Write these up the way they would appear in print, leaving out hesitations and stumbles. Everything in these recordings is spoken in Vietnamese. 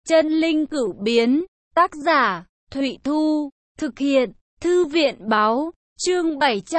Chân linh cửu biến, tác giả, Thụy Thu, thực hiện, Thư viện báo, chương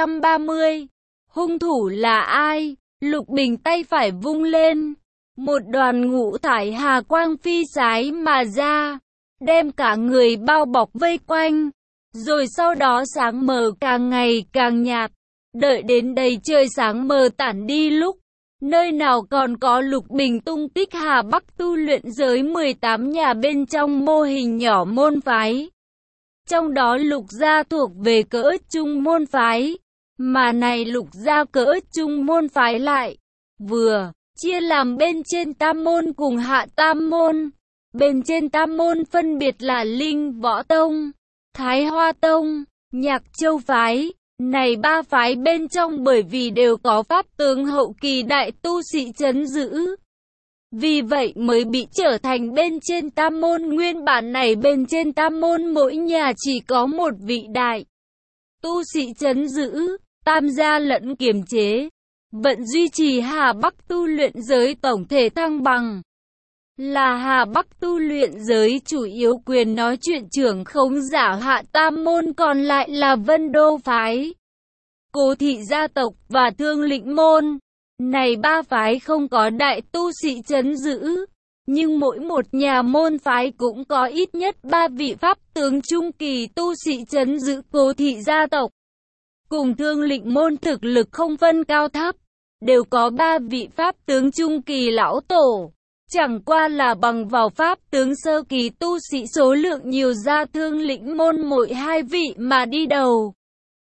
730. Hung thủ là ai? Lục Bình tay phải vung lên, một đoàn ngũ thải hà quang phi sái mà ra, đem cả người bao bọc vây quanh, rồi sau đó sáng mờ càng ngày càng nhạt, đợi đến đầy trời sáng mờ tản đi lúc, nơi nào còn có Lục Bình tung tích. Hà Bắc tu luyện giới 18 nhà bên trong mô hình nhỏ môn phái. Trong đó Lục gia thuộc về cỡ trung môn phái, mà này Lục gia cỡ trung môn phái lại vừa chia làm bên trên tam môn cùng hạ tam môn. Bên trên tam môn phân biệt là Linh Võ Tông, Thái Hoa Tông, Nhạc Châu phái. Này ba phái bên trong bởi vì đều có pháp tướng hậu kỳ đại tu sĩ trấn giữ, vì vậy mới bị trở thành bên trên tam môn. Nguyên bản này bên trên tam môn mỗi nhà chỉ có một vị đại tu sĩ trấn giữ, tam gia lẫn kiềm chế, vẫn duy trì Hà Bắc tu luyện giới tổng thể thăng bằng. Là Hà Bắc tu luyện giới chủ yếu quyền nói chuyện trưởng khống giả hạ tam môn, còn lại là Vân Đô phái, Cố thị gia tộc và Thương Lĩnh môn. Này ba phái không có đại tu sĩ trấn giữ, nhưng mỗi một nhà môn phái cũng có ít nhất 3 vị pháp tướng trung kỳ tu sĩ trấn giữ. Cố thị gia tộc cùng Thương Lĩnh môn thực lực không phân cao thấp, đều có 3 vị pháp tướng trung kỳ lão tổ. Chẳng qua là bằng vào pháp tướng sơ kỳ tu sĩ số lượng nhiều ra Thương Lĩnh môn mỗi 2 vị mà đi đầu.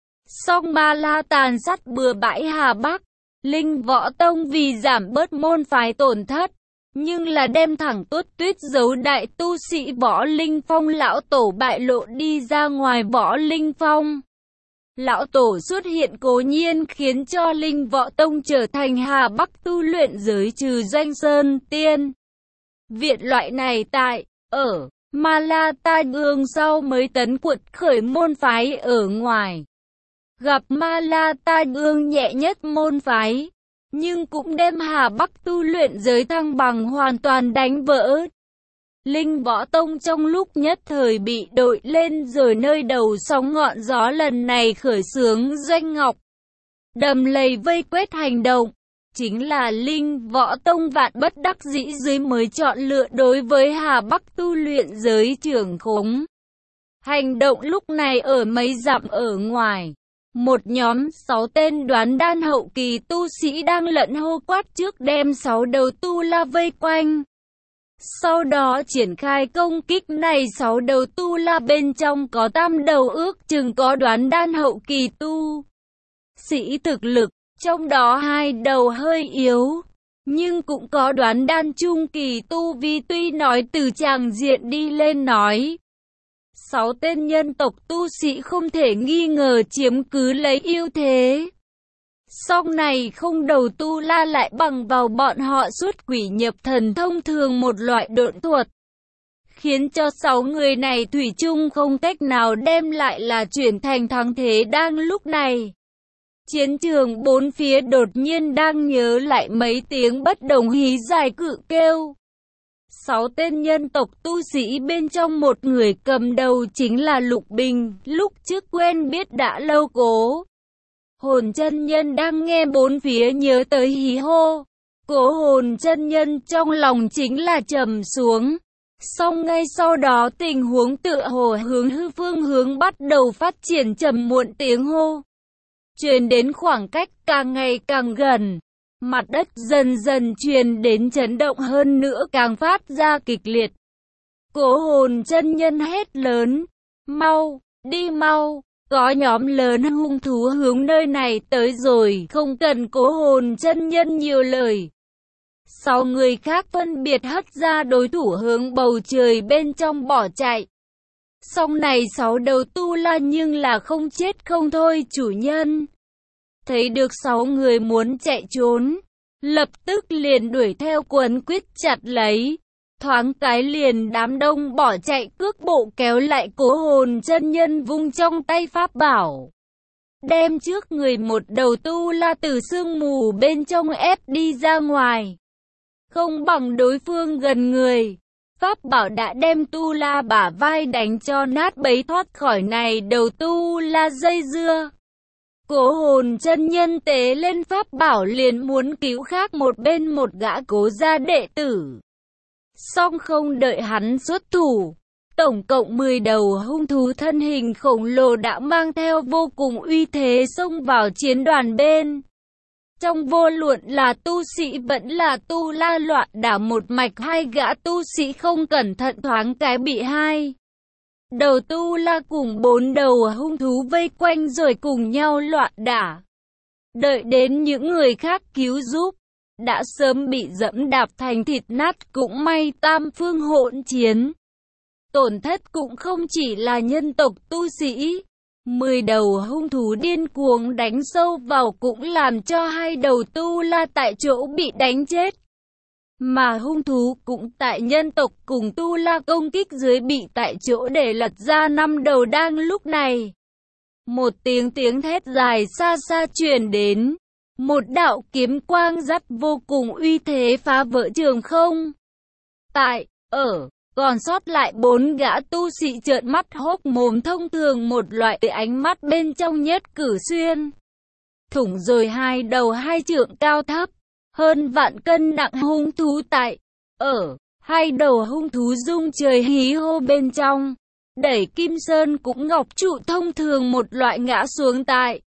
Song Ma La tàn sát bừa bãi Hà Bắc, Linh Võ Tông vì giảm bớt môn phái tổn thất, nhưng là đem thẳng Tuốt Tuyết giấu đại tu sĩ Võ Linh Phong lão tổ bại lộ đi ra ngoài. Võ Linh Phong lão tổ xuất hiện cố nhiên khiến cho Linh Võ Tông trở thành Hà Bắc tu luyện giới trừ Doanh Sơn Tiên viện loại này tại ở Ma La Tai Ương sau mới tấn quật khởi môn phái ở ngoài. Gặp Ma La Tai Ương nhẹ nhất môn phái, nhưng cũng đem Hà Bắc tu luyện giới thăng bằng hoàn toàn đánh vỡ. Linh Võ Tông trong lúc nhất thời bị đội lên rồi nơi đầu sóng ngọn gió lần này khởi xướng Doanh Ngọc đầm lầy vây quét hành động. Chính là Linh Võ Tông vạn bất đắc dĩ dưới mới chọn lựa đối với Hà Bắc tu luyện giới trưởng khống. Hành động lúc này ở mấy dặm ở ngoài, một nhóm 6 tên đoán đan hậu kỳ tu sĩ đang lẫn hô quát trước đem 6 đầu tu la vây quanh. Sau đó triển khai công kích. Này 6 đầu tu la bên trong có tam đầu ước chừng có đoán đan hậu kỳ tu sĩ thực lực, trong đó 2 đầu hơi yếu, nhưng cũng có đoán đan trung kỳ tu vi. Tuy nói từ tràng diện đi lên nói, 6 tên nhân tộc tu sĩ không thể nghi ngờ chiếm cứ lấy ưu thế. Song này không đầu tu la lại bằng vào bọn họ xuất quỷ nhập thần thông thường một loại độn thuật, khiến cho 6 người này thủy chung không cách nào đem lại là chuyển thành thắng thế. Đang lúc này, chiến trường bốn phía đột nhiên đang nhớ lại mấy tiếng bất đồng hí dài cự kêu. 6 tên nhân tộc tu sĩ bên trong một người cầm đầu chính là Lục Bình, lúc trước quen biết đã lâu Cố Hồn chân nhân đang nghe bốn phía nhớ tới hí hô. Cố Hồn chân nhân trong lòng chính là trầm xuống. Song ngay sau đó tình huống tựa hồ hướng hư phương hướng bắt đầu phát triển, trầm muộn tiếng hô truyền đến khoảng cách càng ngày càng gần. Mặt đất dần dần truyền đến chấn động hơn nữa càng phát ra kịch liệt. Cố Hồn chân nhân hét lớn, mau, đi mau, có nhóm lớn hung thú hướng nơi này tới rồi. Không cần Cố Hồn chân nhân nhiều lời, 6 người khác phân biệt hất ra đối thủ hướng bầu trời bên trong bỏ chạy. Song này 6 đầu tu la nhưng là không chết không thôi. Chủ nhân thấy được 6 người muốn chạy trốn, lập tức liền đuổi theo quấn quýt chặt lấy. Thoáng cái liền đám đông bỏ chạy, cước bộ kéo lại Cố Hồn chân nhân vung trong tay pháp bảo, đem trước người một đầu tu la từ sương mù bên trong ép đi ra ngoài. Không bằng đối phương gần người, Pháp bảo đã đem tu la bả vai đánh cho nát bấy, thoát khỏi này đầu tu la dây dưa. Cố Hồn chân nhân tế lên pháp bảo liền muốn cứu khác một bên một gã Cố gia đệ tử. Song không đợi hắn xuất thủ, tổng cộng 10 đầu hung thú thân hình khổng lồ đã mang theo vô cùng uy thế xông vào chiến đoàn bên. Trong vô luận là tu sĩ vẫn là tu la loạn đả một mạch, hai gã tu sĩ không cẩn thận thoáng cái bị hai đầu tu la cùng 4 đầu hung thú vây quanh rồi cùng nhau loạn đả. Đợi đến những người khác cứu giúp, đã sớm bị dẫm đạp thành thịt nát, cũng may tam phương hỗn chiến. Tổn thất cũng không chỉ là nhân tộc tu sĩ. 10 đầu hung thú điên cuồng đánh sâu vào cũng làm cho hai đầu tu la tại chỗ bị đánh chết. Mà hung thú cũng tại nhân tộc cùng tu la công kích dưới bị tại chỗ để lật ra 5 đầu. Đang lúc này, một tiếng thét dài xa xa truyền đến. Một đạo kiếm quang dắt vô cùng uy thế phá vỡ trường không. Còn sót lại 4 gã tu sĩ trợn mắt hốc mồm, thông thường một loại ánh mắt bên trong nhất cử xuyên thủng rồi hai đầu 2 trượng cao thấp, hơn vạn cân nặng hung thú hai đầu hung thú rung trời hí hô bên trong, đẩy Kim Sơn cũng ngọc trụ thông thường một loại ngã xuống tại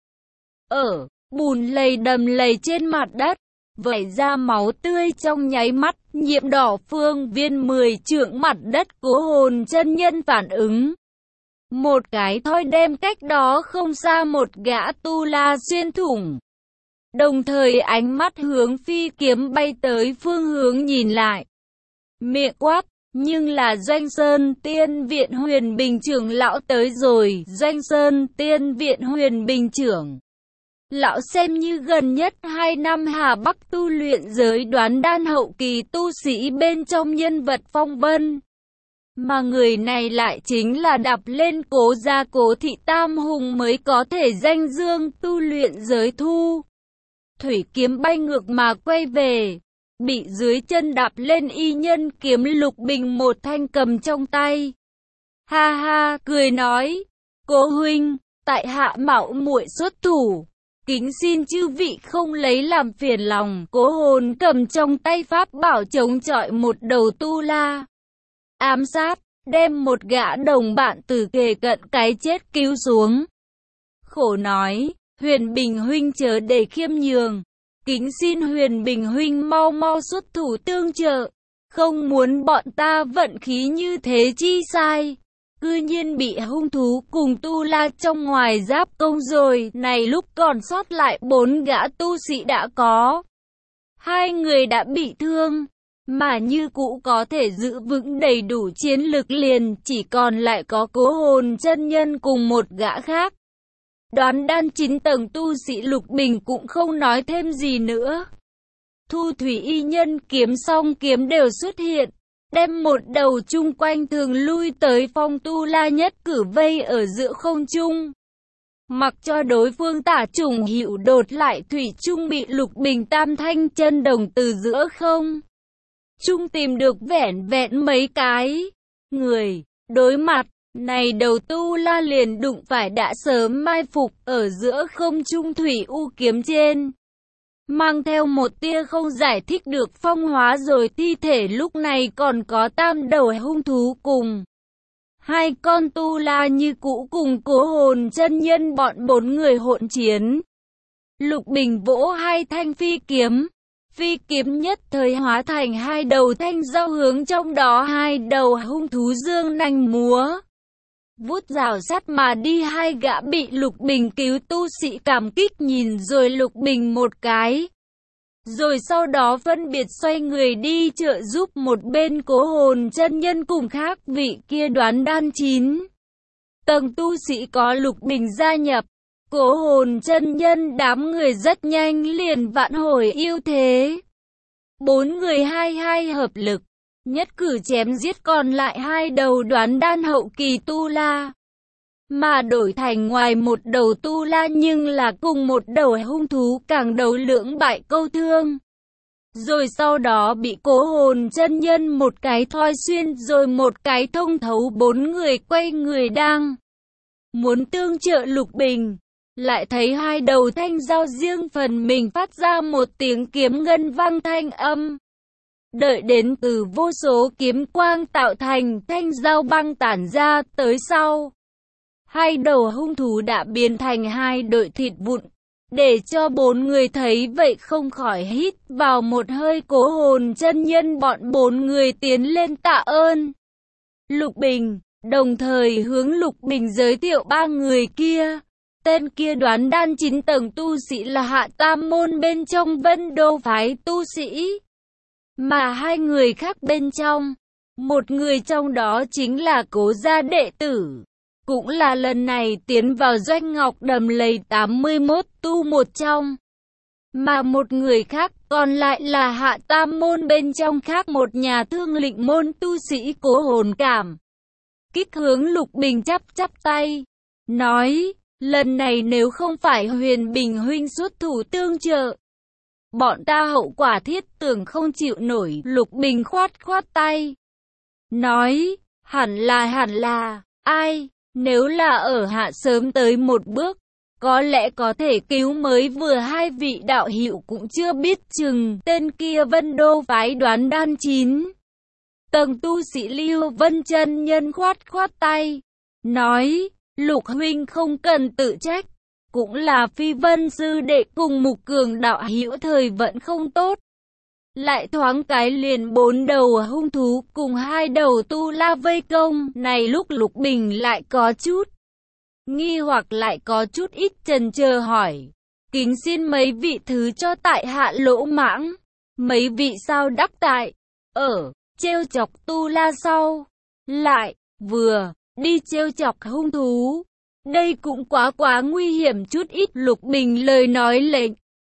bùn lầy đầm lầy trên mặt đất, vẩy ra máu tươi trong nháy mắt, nhuộm đỏ phương viên 10 trượng mặt đất. Cố Hồn chân nhân phản ứng một cái thôi đem cách đó không xa một gã tu la xuyên thủng, đồng thời ánh mắt hướng phi kiếm bay tới phương hướng nhìn lại, miệng quát: nhưng là Doanh Sơn Tiên Viện Huyền Bình trưởng lão tới rồi. Doanh Sơn Tiên Viện Huyền Bình trưởng lão xem như gần nhất 2 năm Hà Bắc tu luyện giới đoán đan hậu kỳ tu sĩ bên trong nhân vật phong vân. Mà người này lại chính là đạp lên Cố gia Cố thị tam hùng mới có thể danh dương tu luyện giới thu. Thủy kiếm bay ngược mà quay về, bị dưới chân đạp lên y nhân kiếm Lục Bình một thanh cầm trong tay. Ha ha, cười nói: Cố huynh, tại hạ mạo muội xuất thủ, kính xin chư vị không lấy làm phiền lòng. Cố Hồn cầm trong tay pháp bảo chống chọi một đầu tu la, ám sát, đem một gã đồng bạn từ kề cận cái chết cứu xuống. Khổ nói: Huyền Bình huynh chớ để khiêm nhường, kính xin Huyền Bình huynh mau mau xuất thủ tương trợ, không muốn bọn ta vận khí như thế chi sai. Cư nhiên bị hung thú cùng tu la trong ngoài giáp công rồi. Này lúc còn sót lại 4 gã tu sĩ đã có 2 người đã bị thương, mà như cũ có thể giữ vững đầy đủ chiến lực, liền chỉ còn lại có Cố Hồn chân nhân cùng một gã khác. Đoán đan 9 tầng tu sĩ Lục Bình cũng không nói thêm gì nữa. Thu thủy y nhân kiếm song kiếm đều xuất hiện, đem một đầu chung quanh thường lui tới phong tu la nhất cử vây ở giữa không trung. Mặc cho đối phương tả trùng hữu đột lại, thủy chung bị Lục Bình tam thanh chân đồng từ giữa không trung tìm được vẻn vẹn mấy cái người. Đối mặt này đầu tu la liền đụng phải đã sớm mai phục ở giữa không trung thủy u kiếm trên, mang theo một tia không giải thích được phong hóa rồi thi thể. Lúc này còn có 3 đầu hung thú cùng 2 con tu la như cũ cùng Cố Hồn chân nhân bọn 4 người hỗn chiến. Lục Bình vỗ 2 thanh phi kiếm nhất thời hóa thành 2 đầu thanh dao, hướng trong đó 2 đầu hung thú dương nanh múa vút rào sát mà đi. 2 gã bị Lục Bình cứu tu sĩ cảm kích nhìn rồi Lục Bình một cái, rồi sau đó phân biệt xoay người đi trợ giúp một bên Cố Hồn chân nhân cùng khác vị kia đoán đan 9 tầng tu sĩ có Lục Bình gia nhập. Cố Hồn chân nhân đám người rất nhanh liền vạn hồi ưu thế, 4 người 22 hợp lực, nhất cử chém giết còn lại 2 đầu đoán đan hậu kỳ tu la, mà đổi thành ngoài một đầu tu la nhưng là cùng một đầu hung thú, càng đấu lưỡng bại câu thương. rồi sau đó bị Cố Hồn chân nhân một cái thoi xuyên rồi một cái thông thấu. Bốn người quay người đang muốn tương trợ Lục Bình, lại thấy hai đầu thanh dao riêng phần mình phát ra một tiếng kiếm ngân vang thanh âm. Đợi đến từ vô số kiếm quang tạo thành thanh dao băng tản ra tới sau, hai đầu hung thú đã biến thành hai đội thịt vụn. Để cho bốn người thấy vậy không khỏi hít vào một hơi. Cố Hồn chân nhân bọn bốn người tiến lên tạ ơn Lục Bình, đồng thời hướng Lục Bình giới thiệu ba người kia. Tên kia đoán đan 9 tầng tu sĩ là Hạ Tam môn bên trong Vân Đô phái tu sĩ, mà hai người khác bên trong, một người trong đó chính là Cố gia đệ tử, cũng là lần này tiến vào Doanh Ngọc Đầm Lầy 81 tu một trong, mà một người khác còn lại là Hạ Tam môn bên trong khác một nhà Thương Lĩnh môn tu sĩ. Cố Hồn cảm kích hướng Lục Bình chắp tay, nói, lần này nếu không phải Huyền Bình huynh xuất thủ tương trợ, bọn ta hậu quả thiết tưởng không chịu nổi. Lục Bình khoát tay, nói, hẳn là, ai, nếu là ở hạ sớm tới một bước, có lẽ có thể cứu mới vừa hai vị đạo hữu cũng chưa biết chừng. Tên kia Vân Đô phái đoán đan 9 tầng tu sĩ Lưu Vân chân nhân khoát tay, nói, Lục huynh không cần tự trách, cũng là Phi Vân sư đệ cùng Mục Cường đạo hữu thời vận không tốt, lại thoáng cái liền 4 đầu hung thú cùng 2 đầu tu la vây công. Này lúc Lục Bình lại có chút nghi hoặc lại có chút ít chần chờ hỏi, kính xin mấy vị thứ cho tại hạ lỗ mãng, mấy vị sao đắc tại ở trêu chọc tu la sau lại vừa đi trêu chọc hung thú, đây cũng quá nguy hiểm chút ít. Lục Bình lời nói lệnh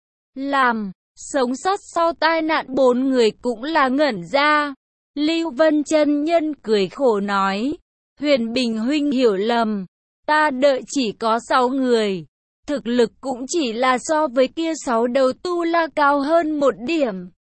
làm sống sót sau tai nạn bốn người cũng là ngẩn ra. Lưu Vân chân nhân cười khổ nói, Huyền Bình huynh hiểu lầm, ta đợi chỉ có 6 người, thực lực cũng chỉ là so với kia 6 đầu tu la cao hơn một điểm,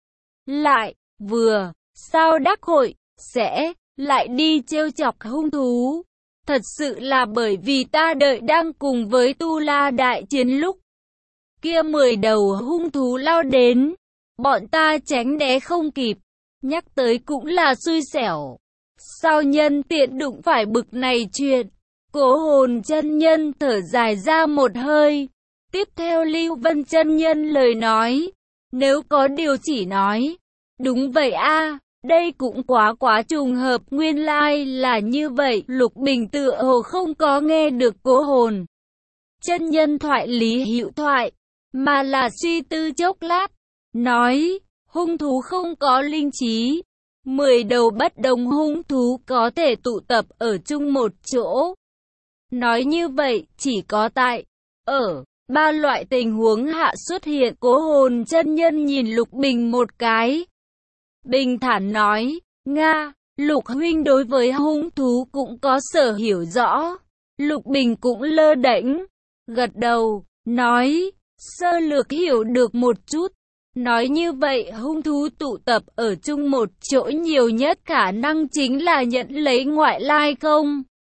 lại vừa sao đắc hội sẽ lại đi trêu chọc hung thú. Thật sự là bởi vì ta đợi đang cùng với tu la đại chiến lúc kia 10 đầu hung thú lao đến, bọn ta tránh né không kịp, nhắc tới cũng là xui xẻo, sao nhân tiện đụng phải bực này chuyện. Cố Hồn chân nhân thở dài ra một hơi, tiếp theo Lưu Vân chân nhân lời nói, nếu có điều chỉ nói, đúng vậy a, đây cũng quá trùng hợp, nguyên lai là như vậy. Lục Bình tựa hồ không có nghe được Cố Hồn chân nhân thoại lý hữu thoại, mà là suy tư chốc lát, nói, hung thú không có linh trí, 10 đầu bất đồng hung thú có thể tụ tập ở chung một chỗ. Nói như vậy, chỉ có tại ở 3 loại tình huống hạ xuất hiện. Cố Hồn chân nhân nhìn Lục Bình một cái, bình thản nói, Nga, Lục huynh đối với hung thú cũng có sở hiểu rõ. Lục Bình cũng lơ đễnh gật đầu, nói, sơ lược hiểu được một chút. Nói như vậy hung thú tụ tập ở chung một chỗ nhiều nhất khả năng chính là nhận lấy ngoại lai không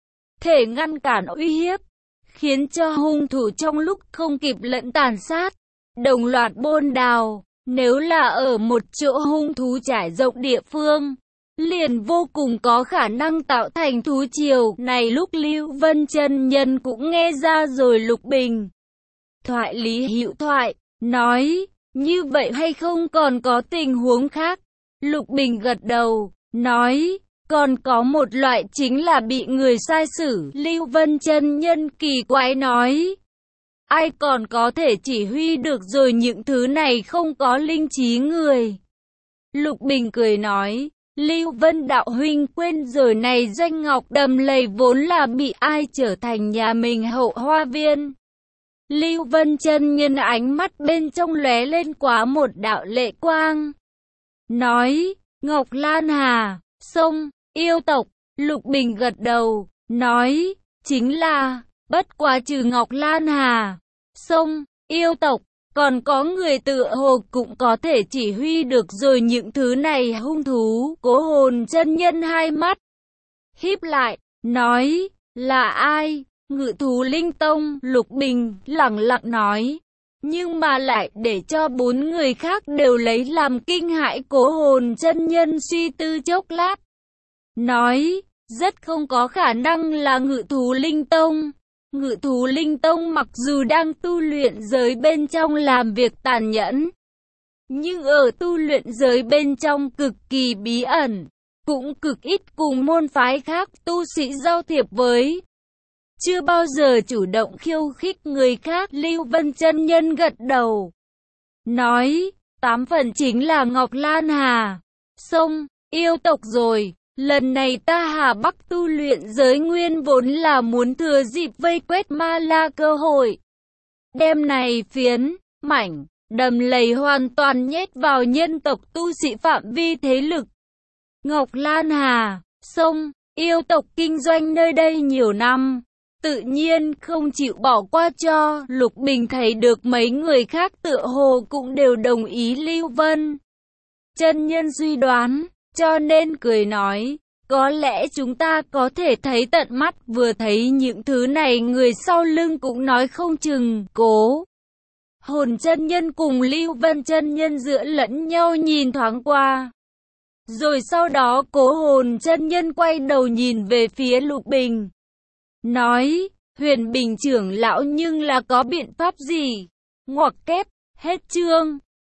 thể ngăn cản uy hiếp, khiến cho hung thủ trong lúc không kịp lẫn tàn sát, đồng loạt bôn đào. Nếu là ở một chỗ hung thú trải rộng địa phương, liền vô cùng có khả năng tạo thành thú triều. Này lúc Lưu Vân chân nhân cũng nghe ra rồi Lục Bình thoại lý hữu thoại, nói, như vậy hay không còn có tình huống khác? Lục Bình gật đầu, nói, còn có một loại chính là bị người sai xử. Lưu Vân chân nhân kỳ quái nói, ai còn có thể chỉ huy được rồi những thứ này không có linh trí người? Lục Bình cười nói, Lưu Vân đạo huynh quên rồi này, Doanh Ngọc Đầm Lầy vốn là bị ai trở thành nhà mình hậu hoa viên. Lưu Vân chân nhân ánh mắt bên trong lóe lên quá một đạo lệ quang, nói, Ngọc Lan Hà, sông, yêu tộc. Lục Bình gật đầu, nói, chính là, bất quá trừ Ngọc Lan Hà, sông, yêu tộc, Còn có người tựa hồ cũng có thể chỉ huy được rồi những thứ này hung thú. Cố Hồn chân nhân hai mắt híp lại, nói, là ai? Ngự thú linh tông. Lục Bình lẳng lặng nói, nhưng mà lại để cho bốn người khác đều lấy làm kinh hãi. Cố Hồn chân nhân suy tư chốc lát, nói, rất không có khả năng là Ngự thú linh tông. Ngự thú linh tông mặc dù đang tu luyện giới bên trong làm việc tàn nhẫn, nhưng ở tu luyện giới bên trong cực kỳ bí ẩn, cũng cực ít cùng môn phái khác tu sĩ giao thiệp với. Chưa bao giờ chủ động khiêu khích người khác. Lưu Vân chân nhân gật đầu, nói, 8 phần chính là Ngọc Lan Hà, Sông, yêu tộc rồi. Lần này ta Hà Bắc tu luyện giới nguyên vốn là muốn thừa dịp vây quét Ma La cơ hội, đem này phiến, mảnh, đầm lầy hoàn toàn nhét vào nhân tộc tu sĩ phạm vi thế lực. Ngọc Lan Hà, Sông, yêu tộc kinh doanh nơi đây nhiều năm, tự nhiên không chịu bỏ qua cho. Lục Bình thấy được mấy người khác tựa hồ cũng đều đồng ý Lưu Vân chân nhân suy đoán, cho nên cười nói, có lẽ chúng ta có thể thấy tận mắt. Vừa thấy những thứ này người sau lưng cũng nói không chừng. Cố Hồn chân nhân cùng Lưu Vân chân nhân giữa lẫn nhau nhìn thoáng qua, rồi sau đó Cố Hồn chân nhân quay đầu nhìn về phía Lục Bình, nói, Huyền Bình trưởng lão nhưng là có biện pháp gì? Ngoặc kép, hết chương.